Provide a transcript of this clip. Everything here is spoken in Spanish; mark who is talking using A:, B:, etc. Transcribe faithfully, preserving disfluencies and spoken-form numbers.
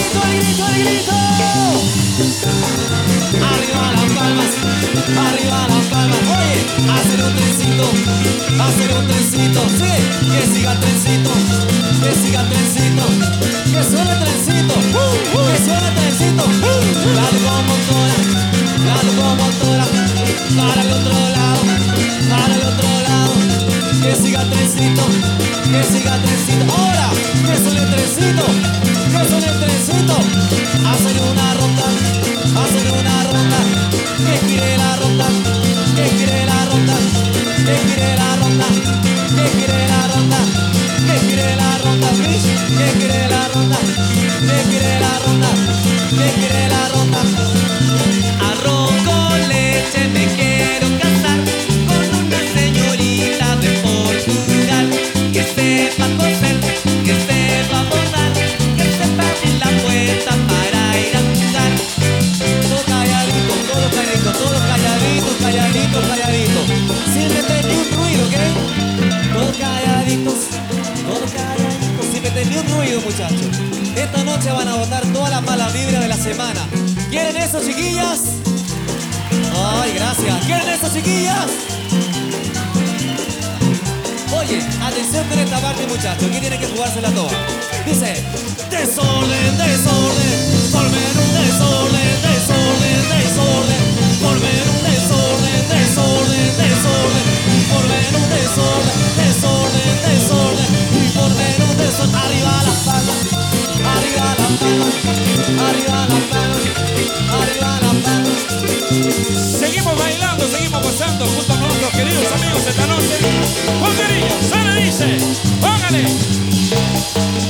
A: grito, el grito, el grito. Arriba las palmas, arriba las palmas. Oye, hacer un trencito, hacer un trencito. Sí, que siga el trencito, que siga el trencito, que suene el trencito, que suene el trencito. La locomotora, la locomotora, para el otro lado, para el otro lado. Que siga el trencito, que siga el trencito. Ahora, que suene el trencito, que suene el trencito. Hacer una ronda, hacer una ronda. Que gire la ronda, que gire la ronda, que gire la ronda, que gire la ronda, que gire la ronda, que gire la ronda, que gire la ronda, que gire la ronda.
B: Arroz con leche, me quiero casar con una señorita de Portugal que sepa coser, que sepa bordar, que sepa abrir la puerta para ir a jugar.
A: Todo calladito, todo calladito, todo calladito, calladito, calladito. Sin meter ni un ruido, ¿ok? Todos calladitos, todos calladitos, sin meter ni un ruido, muchachos. Esta noche van a botar todas las malas vibras de la semana. ¿Quieren eso, chiquillas? Ay, gracias. ¿Quieren eso, chiquillas? Oye, atención con esta parte, muchachos. Aquí tienen que jugársela toda. Dice: desorden, desorden, formen un desorden, desorden, desorden, formen un desorden, desorden, desorden, formen un desorden, desorden, desorden, y formen un desorden. Arriba las palmas, arriba las palmas, arriba las palmas, arriba las palmas.
C: Seguimos bailando, seguimos gozando junto a nuestros queridos amigos esta noche. Juan Guerrillo, se le dice, póngale.